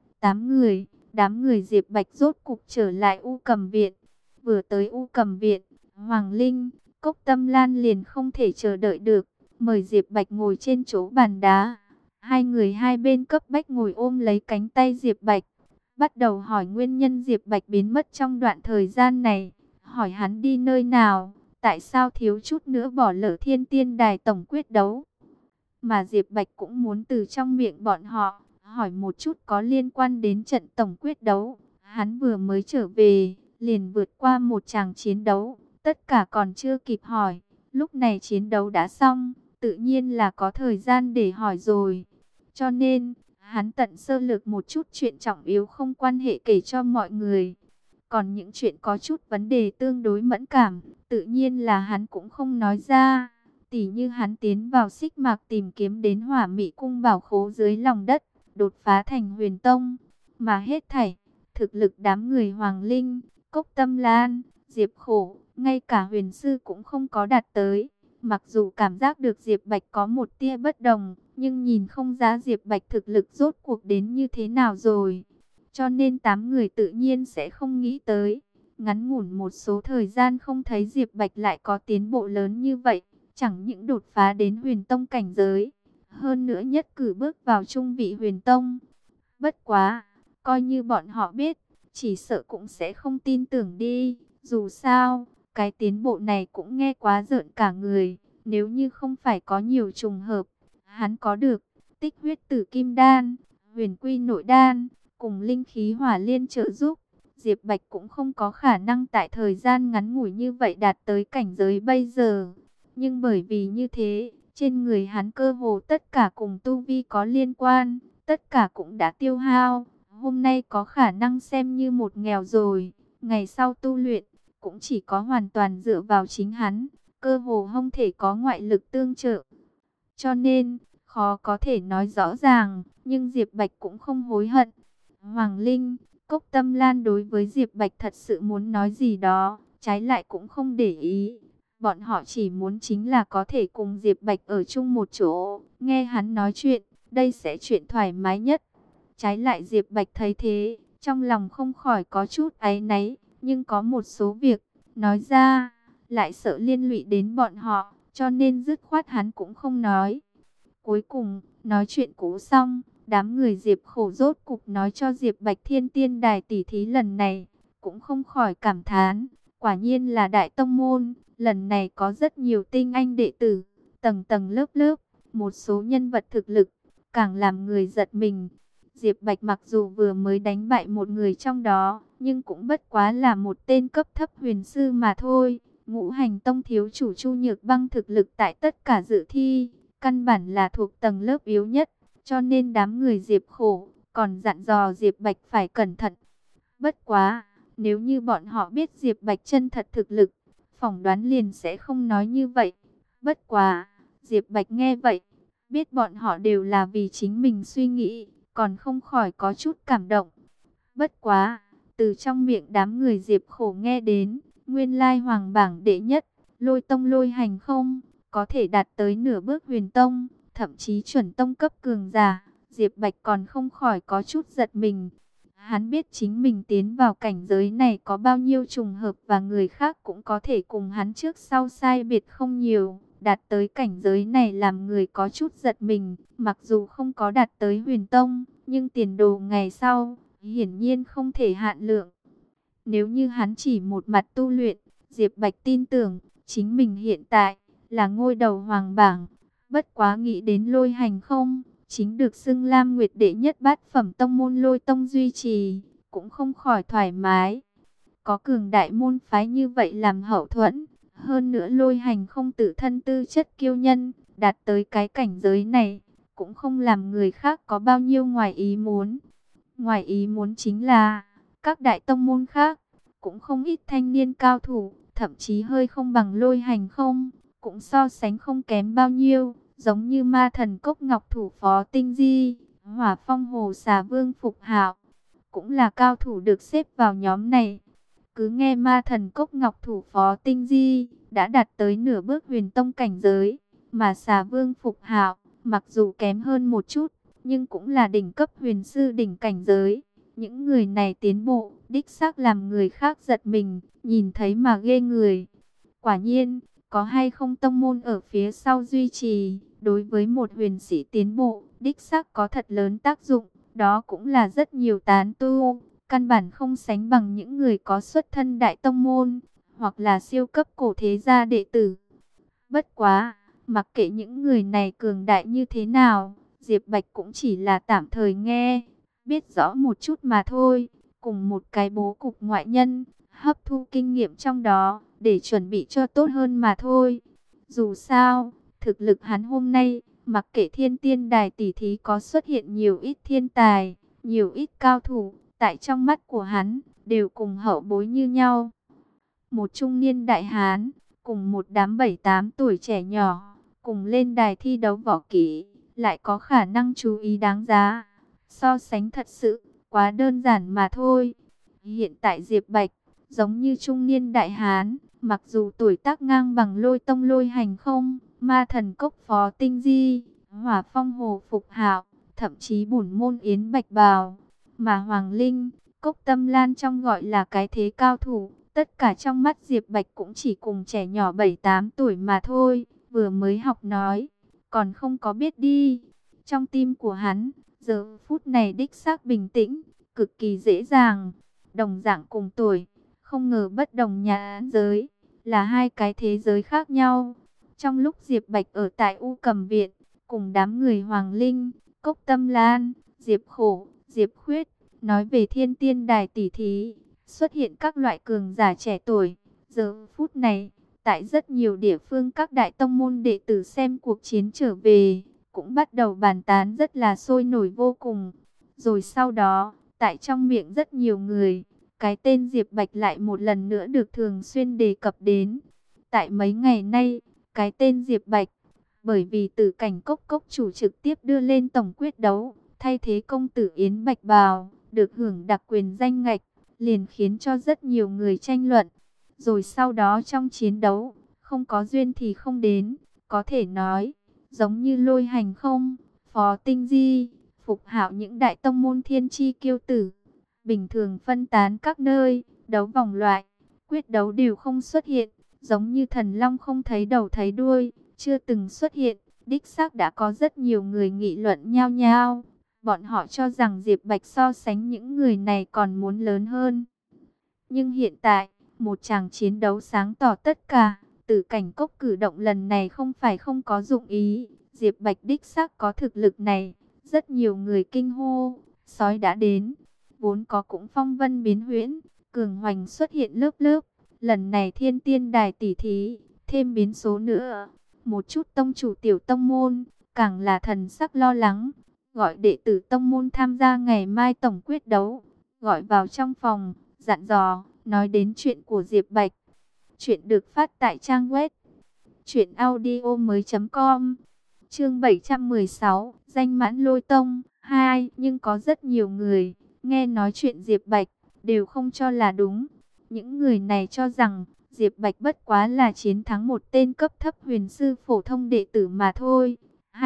8 người, đám người Diệp Bạch rốt cục trở lại U Cầm Viện. Vừa tới U Cầm Viện, Hoàng Linh, Cốc Tâm Lan liền không thể chờ đợi được, mời Diệp Bạch ngồi trên chỗ bàn đá. Hai người hai bên cấp bách ngồi ôm lấy cánh tay Diệp Bạch, bắt đầu hỏi nguyên nhân Diệp Bạch biến mất trong đoạn thời gian này, hỏi hắn đi nơi nào, tại sao thiếu chút nữa bỏ lỡ Thiên Tiên Đài tổng quyết đấu. Mà Diệp Bạch cũng muốn từ trong miệng bọn họ hỏi một chút có liên quan đến trận tổng quyết đấu. Hắn vừa mới trở về, liền vượt qua một tràng chiến đấu, tất cả còn chưa kịp hỏi, lúc này chiến đấu đã xong, tự nhiên là có thời gian để hỏi rồi. Cho nên, hắn tận sơ lược một chút chuyện trọng yếu không quan hệ kể cho mọi người. Còn những chuyện có chút vấn đề tương đối mẫn cảm, tự nhiên là hắn cũng không nói ra. Tỉ như hắn tiến vào Xích Mạc tìm kiếm đến Hỏa Mị Cung bảo khố dưới lòng đất, đột phá thành Huyền Tông. Mà hết thảy, thực lực đám người Hoàng Linh, Cốc Tâm Lan, Diệp Khổ, ngay cả Huyền Sư cũng không có đạt tới. Mặc dù cảm giác được Diệp Bạch có một tia bất đồng, nhưng nhìn không ra Diệp Bạch thực lực rốt cuộc đến như thế nào rồi. Cho nên 8 người tự nhiên sẽ không nghĩ tới. Ngắn ngủn một số thời gian không thấy Diệp Bạch lại có tiến bộ lớn như vậy. Chẳng những đột phá đến Huyền Tông cảnh giới, hơn nữa nhất cử bước vào trung vị Huyền Tông. Bất quá, coi như bọn họ biết, chỉ sợ cũng sẽ không tin tưởng đi. Dù sao, cái tiến bộ này cũng nghe quá rợn cả người. Nếu như không phải có nhiều trùng hợp, hắn có được Tích Huyết Tử Kim Đan, Huyền Quy Nội Đan, cùng linh khí hỏa liên trợ giúp, Diệp Bạch cũng không có khả năng tại thời gian ngắn ngủi như vậy đạt tới cảnh giới bây giờ. Nhưng bởi vì như thế, trên người hắn cơ hồ tất cả cùng tu vi có liên quan, tất cả cũng đã tiêu hao. Hôm nay có khả năng xem như một nghèo rồi, ngày sau tu luyện cũng chỉ có hoàn toàn dựa vào chính hắn, cơ hồ không thể có ngoại lực tương trợ. Cho nên, khó có thể nói rõ ràng, nhưng Diệp Bạch cũng không hối hận. Hoàng Linh, Cốc Tâm Lan đối với Diệp Bạch thật sự muốn nói gì đó, trái lại cũng không để ý. Bọn họ chỉ muốn chính là có thể cùng Diệp Bạch ở chung một chỗ, nghe hắn nói chuyện, đây sẽ chuyện thoải mái nhất. Trái lại Diệp Bạch thấy thế, trong lòng không khỏi có chút áy náy, nhưng có một số việc, nói ra, lại sợ liên lụy đến bọn họ, cho nên dứt khoát hắn cũng không nói. Cuối cùng, nói chuyện cũ xong, đám người Diệp Khổ rốt cục nói cho Diệp Bạch Thiên Tiên Đài tỷ thí lần này, cũng không khỏi cảm thán, quả nhiên là đại tông môn, lần này có rất nhiều tinh anh đệ tử, tầng tầng lớp lớp, một số nhân vật thực lực, càng làm người giật mình. Diệp Bạch mặc dù vừa mới đánh bại một người trong đó, nhưng cũng bất quá là một tên cấp thấp huyền sư mà thôi. Ngũ Hành Tông thiếu chủ Chu Nhược Băng thực lực tại tất cả dự thi, căn bản là thuộc tầng lớp yếu nhất, cho nên đám người Diệp Khổ còn dặn dò Diệp Bạch phải cẩn thận. Bất quá, nếu như bọn họ biết Diệp Bạch chân thật thực lực, phỏng đoán liền sẽ không nói như vậy. Bất quá, Diệp Bạch nghe vậy, biết bọn họ đều là vì chính mình suy nghĩ, còn không khỏi có chút cảm động. Bất quá, từ trong miệng đám người Diệp Khổ nghe đến, nguyên lai hoàng bảng đệ nhất, Lôi Tông Lôi Hành không, có thể đạt tới nửa bước huyền tông, thậm chí chuẩn tông cấp cường giả. Diệp Bạch còn không khỏi có chút giật mình. Hắn biết chính mình tiến vào cảnh giới này có bao nhiêu trùng hợp và người khác cũng có thể cùng hắn trước sau sai biệt không nhiều. Đạt tới cảnh giới này làm người có chút giật mình, mặc dù không có đạt tới huyền tông, nhưng tiền đồ ngày sau, hiển nhiên không thể hạn lượng. Nếu như hắn chỉ một mặt tu luyện, Diệp Bạch tin tưởng, chính mình hiện tại là ngôi đầu hoàng bảng. Bất quá nghĩ đến Lôi Hành không, chính được xưng Lam Nguyệt đệ nhất bát phẩm tông môn Lôi Tông duy trì, cũng không khỏi thoải mái. Có cường đại môn phái như vậy làm hậu thuẫn, hơn nữa Lôi Hành không tự thân tư chất kiêu nhân, đạt tới cái cảnh giới này, cũng không làm người khác có bao nhiêu ngoài ý muốn. Ngoài ý muốn chính là, các đại tông môn khác, cũng không ít thanh niên cao thủ, thậm chí hơi không bằng Lôi Hành không, cũng so sánh không kém bao nhiêu, giống như Ma Thần Cốc Ngọc thủ Phó Tinh Di, Hỏa Phong Hồ Xà Vương Phục Hạo, cũng là cao thủ được xếp vào nhóm này. Cứ nghe Ma Thần Cốc Ngọc thủ Phó Tinh Di đã đạt tới nửa bước huyền tông cảnh giới, mà Xà Vương Phục Hạo mặc dù kém hơn một chút, nhưng cũng là đỉnh cấp huyền sư đỉnh cảnh giới. Những người này tiến bộ, đích xác làm người khác giật mình, nhìn thấy mà ghê người. Quả nhiên, có hay không tông môn ở phía sau duy trì, đối với một huyền sĩ tiến bộ, đích xác có thật lớn tác dụng. Đó cũng là rất nhiều tán tu, căn bản không sánh bằng những người có xuất thân đại tông môn, hoặc là siêu cấp cổ thế gia đệ tử. Bất quá, mặc kệ những người này cường đại như thế nào, Diệp Bạch cũng chỉ là tạm thời nghe, biết rõ một chút mà thôi, cùng một cái bố cục ngoại nhân, hấp thu kinh nghiệm trong đó, để chuẩn bị cho tốt hơn mà thôi. Dù sao, thực lực hắn hôm nay, mặc kệ Thiên Tiên Đài tỷ thí có xuất hiện nhiều ít thiên tài, nhiều ít cao thủ, tại trong mắt của hắn, đều cùng hậu bối như nhau. Một trung niên đại hán, cùng một đám 7-8 tuổi trẻ nhỏ, cùng lên đài thi đấu võ kỹ, lại có khả năng chú ý đáng giá. So sánh thật sự, quá đơn giản mà thôi. Hiện tại Diệp Bạch, giống như trung niên đại hán, mặc dù tuổi tác ngang bằng Lôi Tông Lôi Hành không, Ma Thần Cốc Phó Tinh Di, Hỏa Phong Hồ Phục Hạo, thậm chí bổn môn Yến Bạch Bào, mà Hoàng Linh, Cốc Tâm Lan trong gọi là cái thế cao thủ, tất cả trong mắt Diệp Bạch cũng chỉ cùng trẻ nhỏ 7-8 tuổi mà thôi, vừa mới học nói, còn không có biết đi. Trong tim của hắn, giờ phút này đích xác bình tĩnh, cực kỳ dễ dàng, đồng dạng cùng tuổi, không ngờ bất đồng nhà giới, là hai cái thế giới khác nhau. Trong lúc Diệp Bạch ở tại U Cầm Viện, cùng đám người Hoàng Linh, Cốc Tâm Lan, Diệp Khổ, Diệp Khuyết, nói về Thiên Tiên Đài tỷ thí, xuất hiện các loại cường giả trẻ tuổi. Giờ phút này, Tại rất nhiều địa phương các đại tông môn đệ tử xem cuộc chiến trở về, cũng bắt đầu bàn tán rất là sôi nổi vô cùng. Rồi sau đó, tại trong miệng rất nhiều người, cái tên Diệp Bạch lại một lần nữa được thường xuyên đề cập đến. Tại mấy ngày nay, cái tên Diệp Bạch, bởi vì Tử Cảnh Cốc cốc chủ trực tiếp đưa lên tổng quyết đấu, thay thế công tử Yến Bạch Bào, được hưởng đặc quyền danh ngạch, liền khiến cho rất nhiều người tranh luận. Rồi sau đó trong chiến đấu, không có duyên thì không đến, có thể nói, giống như Lôi Hành Không, Phó Tinh Di, Phục Hạo những đại tông môn thiên chi kiêu tử, bình thường phân tán các nơi, đấu vòng loại, quyết đấu đều không xuất hiện, giống như thần long không thấy đầu thấy đuôi, chưa từng xuất hiện. Đích xác đã có rất nhiều người nghị luận nhao nhao, bọn họ cho rằng Diệp Bạch so sánh những người này còn muốn lớn hơn. Nhưng hiện tại, một tràng chiến đấu sáng tỏ tất cả. Tử Cảnh Cốc cử động lần này không phải không có dụng ý. Diệp Bạch đích xác có thực lực này. Rất nhiều người kinh hô, sói đã đến. Vốn có cũng phong vân biến huyễn, cường hoành xuất hiện lớp lớp. Lần này thiên tiên đài tỷ thí, thêm biến số nữa. Một chút tông chủ tiểu tông môn, càng là thần sắc lo lắng. Gọi đệ tử tông môn tham gia ngày mai tổng quyết đấu. Gọi vào trong phòng, dặn dò, nói đến chuyện của Diệp Bạch. Chuyện được phát tại trang web truyệnaudiomoi.com. Chương 716, danh mãn Lôi Tông 2, nhưng có rất nhiều người nghe nói chuyện Diệp Bạch đều không cho là đúng. Những người này cho rằng Diệp Bạch bất quá là chiến thắng một tên cấp thấp huyền sư phổ thông đệ tử mà thôi.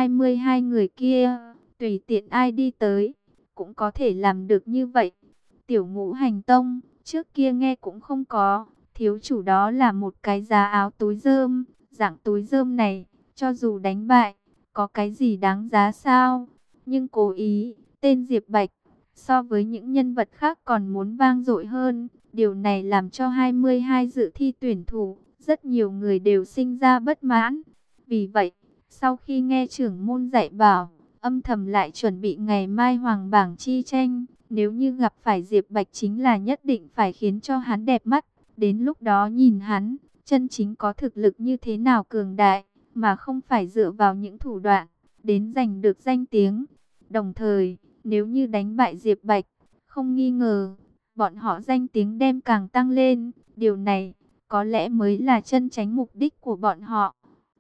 22 người kia, tùy tiện ai đi tới cũng có thể làm được như vậy. Tiểu Ngũ Hành Tông, trước kia nghe cũng không có, thiếu chủ đó là một cái giá áo túi rơm, dạng túi rơm này, cho dù đánh bại, có cái gì đáng giá sao? Nhưng cố ý, tên Diệp Bạch, so với những nhân vật khác còn muốn vang dội hơn, điều này làm cho 22 dự thi tuyển thủ, rất nhiều người đều sinh ra bất mãn. Vì vậy, sau khi nghe trưởng môn dạy bảo, âm thầm lại chuẩn bị ngày mai hoàng bảng chi tranh. Nếu như gặp phải Diệp Bạch chính là nhất định phải khiến cho hắn đẹp mắt. Đến lúc đó nhìn hắn, chân chính có thực lực như thế nào cường đại, mà không phải dựa vào những thủ đoạn, đến giành được danh tiếng. Đồng thời, nếu như đánh bại Diệp Bạch, không nghi ngờ, bọn họ danh tiếng đem càng tăng lên. Điều này, có lẽ mới là chân chánh mục đích của bọn họ.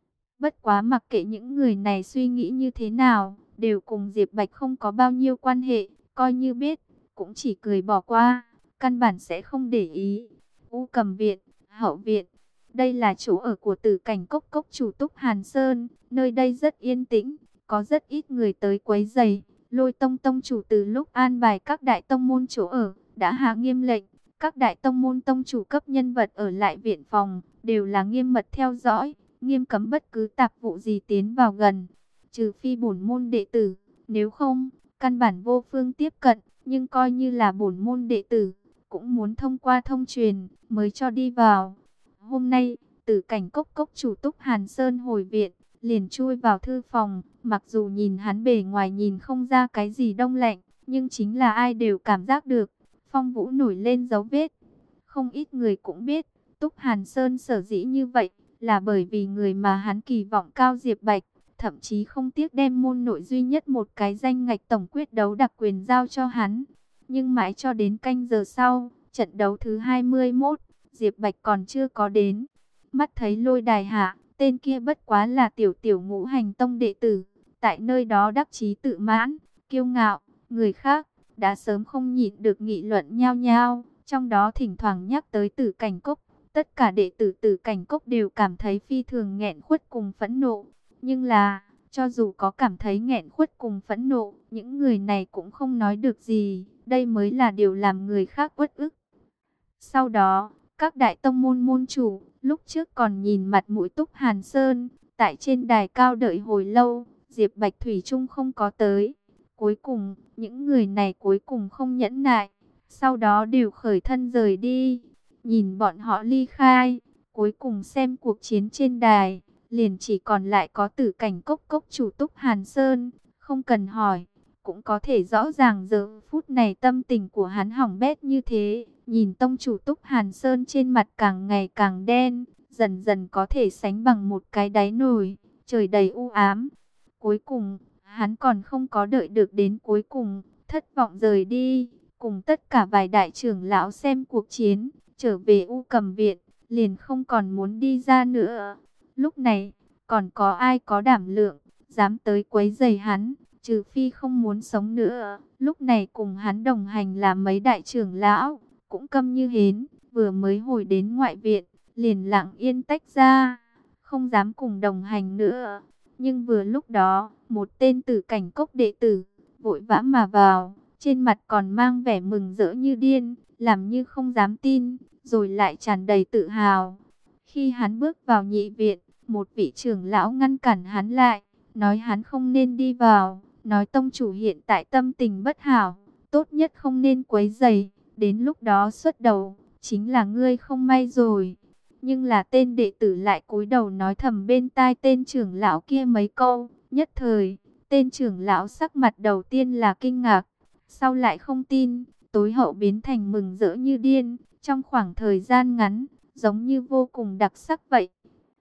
Bất quá mặc kệ những người này suy nghĩ như thế nào, đều cùng Diệp Bạch không có bao nhiêu quan hệ. Coi như biết, cũng chỉ cười bỏ qua, căn bản sẽ không để ý. U Cầm Viện, Hậu Viện, đây là chỗ ở của Tử Cảnh Cốc cốc chủ Túc Hàn Sơn. Nơi đây rất yên tĩnh, có rất ít người tới quấy rầy. Lôi Tông tông chủ từ lúc an bài các đại tông môn chỗ ở, đã hạ nghiêm lệnh, các đại tông môn tông chủ cấp nhân vật ở lại viện phòng, đều là nghiêm mật theo dõi, nghiêm cấm bất cứ tạp vụ gì tiến vào gần, trừ phi bổn môn đệ tử, nếu không, căn bản vô phương tiếp cận. Nhưng coi như là bổn môn đệ tử, cũng muốn thông qua thông truyền mới cho đi vào. Hôm nay, Tử Cảnh Cốc cốc chủ Túc Hàn Sơn hồi viện, liền chui vào thư phòng. Mặc dù nhìn hắn bề ngoài nhìn không ra cái gì đông lạnh, nhưng chính là ai đều cảm giác được phong vũ nổi lên dấu vết. Không ít người cũng biết, Túc Hàn Sơn sở dĩ như vậy, là bởi vì người mà hắn kỳ vọng cao Diệp Bạch, thậm chí không tiếc đem môn nội duy nhất một cái danh ngạch tổng quyết đấu đặc quyền giao cho hắn. Nhưng mãi cho đến canh giờ sau, trận đấu thứ 21, Diệp Bạch còn chưa có đến. Mắt thấy Lôi Đài hạ, tên kia bất quá là tiểu Ngũ Hành Tông đệ tử, tại nơi đó đắc chí tự mãn, kiêu ngạo, người khác đã sớm không nhịn được nghị luận nhao nhao, trong đó thỉnh thoảng nhắc tới Tử Cảnh Cốc. Tất cả đệ tử Tử Cảnh Cốc đều cảm thấy phi thường nghẹn khuất cùng phẫn nộ. Nhưng là, cho dù có cảm thấy nghẹn khuất cùng phẫn nộ, những người này cũng không nói được gì. Đây mới là điều làm người khác uất ức. Sau đó, các đại tông môn môn chủ, lúc trước còn nhìn mặt mũi Túc Hàn Sơn, tại trên đài cao đợi hồi lâu, Diệp Bạch thủy chung không có tới. Cuối cùng, những người này cuối cùng không nhẫn nại, sau đó đều khởi thân rời đi. Nhìn bọn họ ly khai, cuối cùng xem cuộc chiến trên đài, liền chỉ còn lại có Tử Cảnh Cốc cốc chủ Túc Hàn Sơn. Không cần hỏi, cũng có thể rõ ràng giờ phút này tâm tình của hắn hỏng bét như thế. Nhìn tông chủ Túc Hàn Sơn trên mặt càng ngày càng đen, dần dần có thể sánh bằng một cái đáy nồi, trời đầy u ám. Cuối cùng, hắn còn không có đợi được đến cuối cùng, thất vọng rời đi, cùng tất cả vài đại trưởng lão xem cuộc chiến, trở về U Cầm viện, liền không còn muốn đi ra nữa. Lúc này, còn có ai có đảm lượng, dám tới quấy rầy hắn, trừ phi không muốn sống nữa. Lúc này cùng hắn đồng hành là mấy đại trưởng lão, cũng câm như hến, vừa mới hồi đến ngoại viện, liền lặng yên tách ra, không dám cùng đồng hành nữa. Nhưng vừa lúc đó, một tên Tử Cảnh Cốc đệ tử, vội vã mà vào, trên mặt còn mang vẻ mừng rỡ như điên, làm như không dám tin, rồi lại tràn đầy tự hào. Khi hắn bước vào nhị viện, một vị trưởng lão ngăn cản hắn lại, nói hắn không nên đi vào, nói tông chủ hiện tại tâm tình bất hảo, tốt nhất không nên quấy rầy, đến lúc đó xuất đầu, chính là ngươi không may rồi. Nhưng là tên đệ tử lại cúi đầu nói thầm bên tai tên trưởng lão kia mấy câu, nhất thời, tên trưởng lão sắc mặt đầu tiên là kinh ngạc, sau lại không tin, tối hậu biến thành mừng rỡ như điên, trong khoảng thời gian ngắn, giống như vô cùng đặc sắc vậy.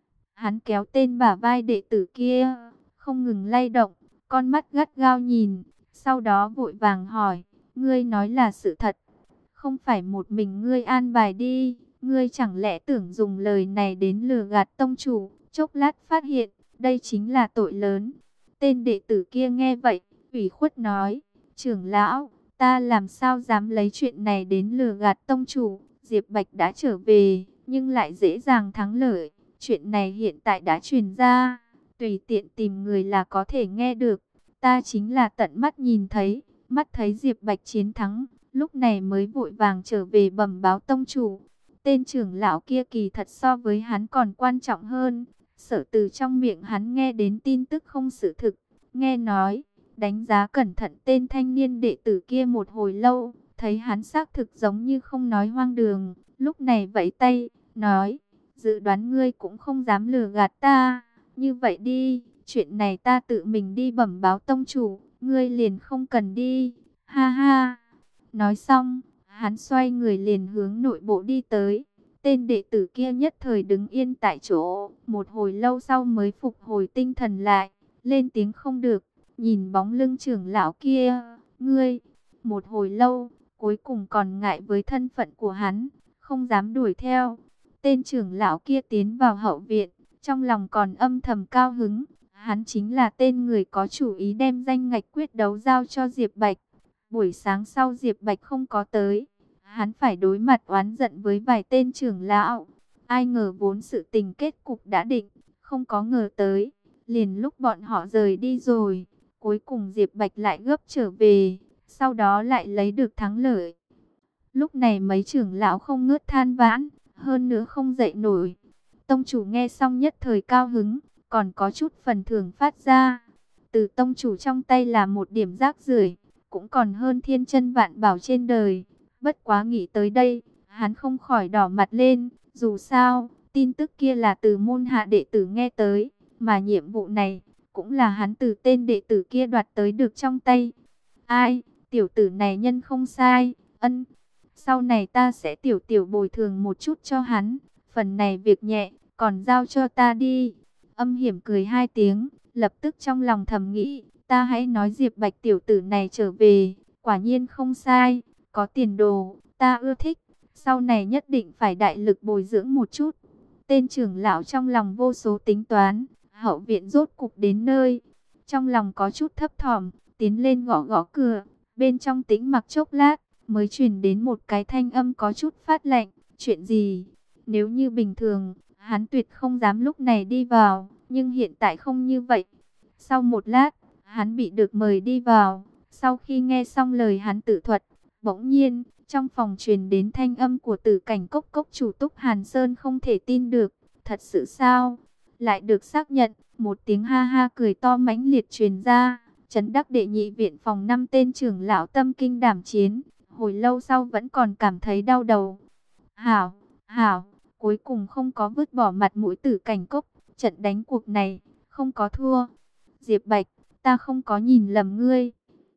Hắn kéo tên bả vai đệ tử kia, không ngừng lay động, con mắt gắt gao nhìn, sau đó vội vàng hỏi, ngươi nói là sự thật, không phải một mình ngươi an bài đi, ngươi chẳng lẽ tưởng dùng lời này đến lừa gạt tông chủ, chốc lát phát hiện, đây chính là tội lớn. Tên đệ tử kia nghe vậy, ủy khuất nói, trưởng lão, ta làm sao dám lấy chuyện này đến lừa gạt tông chủ, Diệp Bạch đã trở về, nhưng lại dễ dàng thắng lợi. Chuyện này hiện tại đã truyền ra, tùy tiện tìm người là có thể nghe được. Ta chính là tận mắt nhìn thấy, mắt thấy Diệp Bạch chiến thắng, lúc này mới vội vàng trở về bẩm báo tông chủ. Tên trưởng lão kia kỳ thật so với hắn còn quan trọng hơn. Sở từ trong miệng hắn nghe đến tin tức không sự thực. Nghe nói, đánh giá cẩn thận tên thanh niên đệ tử kia một hồi lâu, thấy hắn xác thực giống như không nói hoang đường. Lúc này vẫy tay, nói, dự đoán ngươi cũng không dám lừa gạt ta. Như vậy đi, chuyện này ta tự mình đi bẩm báo tông chủ, ngươi liền không cần đi. Ha ha. Nói xong, hắn xoay người liền hướng nội bộ đi tới. Tên đệ tử kia nhất thời đứng yên tại chỗ, một hồi lâu sau mới phục hồi tinh thần lại, lên tiếng không được, nhìn bóng lưng trưởng lão kia, ngươi, một hồi lâu, cuối cùng còn ngại với thân phận của hắn, không dám đuổi theo. Tên trưởng lão kia tiến vào hậu viện, trong lòng còn âm thầm cao hứng, hắn chính là tên người có chủ ý đem danh ngạch quyết đấu giao cho Diệp Bạch. Buổi sáng sau Diệp Bạch không có tới, hắn phải đối mặt oán giận với vài tên trưởng lão. Ai ngờ vốn sự tình kết cục đã định, không có ngờ tới, liền lúc bọn họ rời đi rồi, cuối cùng Diệp Bạch lại gấp trở về, sau đó lại lấy được thắng lợi. Lúc này mấy trưởng lão không ngớt than vãn, hơn nữa không dậy nổi. Tông chủ nghe xong nhất thời cao hứng, còn có chút phần thưởng phát ra. Từ tông chủ trong tay là một điểm rác rưởi, cũng còn hơn thiên chân vạn bảo trên đời. Bất quá nghĩ tới đây, hắn không khỏi đỏ mặt lên, dù sao, tin tức kia là từ môn hạ đệ tử nghe tới, mà nhiệm vụ này, cũng là hắn từ tên đệ tử kia đoạt tới được trong tay. Ai, tiểu tử này nhân không sai, ân, sau này ta sẽ tiểu bồi thường một chút cho hắn, phần này việc nhẹ, còn giao cho ta đi. Âm hiểm cười hai tiếng, lập tức trong lòng thầm nghĩ, ta hãy nói Diệp Bạch tiểu tử này trở về, quả nhiên không sai, có tiền đồ, ta ưa thích, sau này nhất định phải đại lực bồi dưỡng một chút. Tên trưởng lão trong lòng vô số tính toán, hậu viện rốt cục đến nơi, trong lòng có chút thấp thỏm, tiến lên gõ gõ cửa, bên trong tĩnh mặc chốc lát, mới truyền đến một cái thanh âm có chút phát lạnh, chuyện gì? Nếu như bình thường, hắn tuyệt không dám lúc này đi vào, nhưng hiện tại không như vậy. Sau một lát, hắn bị được mời đi vào, sau khi nghe xong lời hắn tự thuật, bỗng nhiên, trong phòng truyền đến thanh âm của Tử Cảnh Cốc cốc chủ Túc Hàn Sơn không thể tin được, thật sự sao? Lại được xác nhận, một tiếng ha ha cười to mãnh liệt truyền ra, Trấn Đắc đệ nhị viện phòng 5 tên trưởng lão tâm kinh đảm chiến, hồi lâu sau vẫn còn cảm thấy đau đầu. Hảo, hảo, cuối cùng không có vứt bỏ mặt mũi Tử Cảnh Cốc, trận đánh cuộc này, không có thua. Diệp Bạch, ta không có nhìn lầm ngươi,